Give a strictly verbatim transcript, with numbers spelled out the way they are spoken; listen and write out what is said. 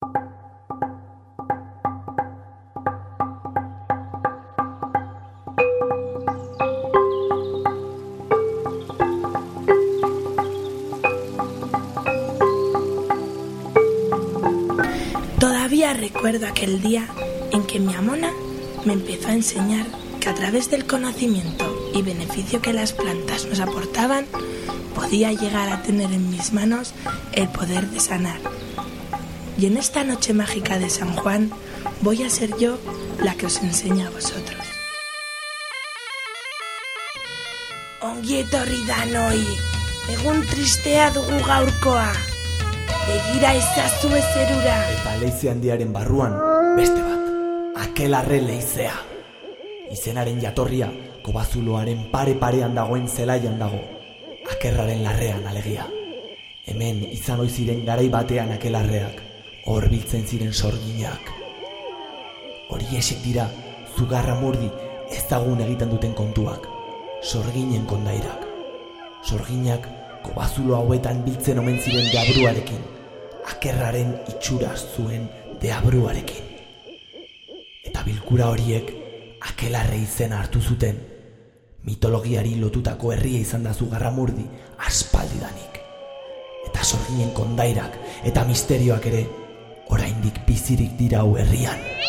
Todavía recuerdo aquel día en que mi amona me empezó a enseñar que a través del conocimiento y beneficio que las plantas nos aportaban, podía llegar a tener en mis manos el poder de sanar. Y en esta noche mágica de San Juan voy a ser yo la que os enseña a vosotros. Ongi etorri danoi, egun tristea dugu gaurkoa. Begira ezazu ezerura. Eta leize handiaren barruan, beste bat, akelarre leizea. Izenaren jatorria, kobazuloaren pare-parean dagoen zelaian dago, akerraren larrean alegia. Hemen izan ohi ziren garai batean akelarreak, hor biltzen ziren sorginak. Horiexek dira, Zugarramurdi ezagun egiten duten kontuak, sorginen kondairak. Sorginak, kobazulo hauetan biltzen omen ziren deabruarekin, akerraren itxura zuen deabruarekin. Eta bilkura horiek akelarre izena hartu zuten, mitologiari lotutako herria izan da Zugarramurdi aspaldidanik. Eta sorginen kondairak eta misterioak ere oraindik bizirik dira hau herrian.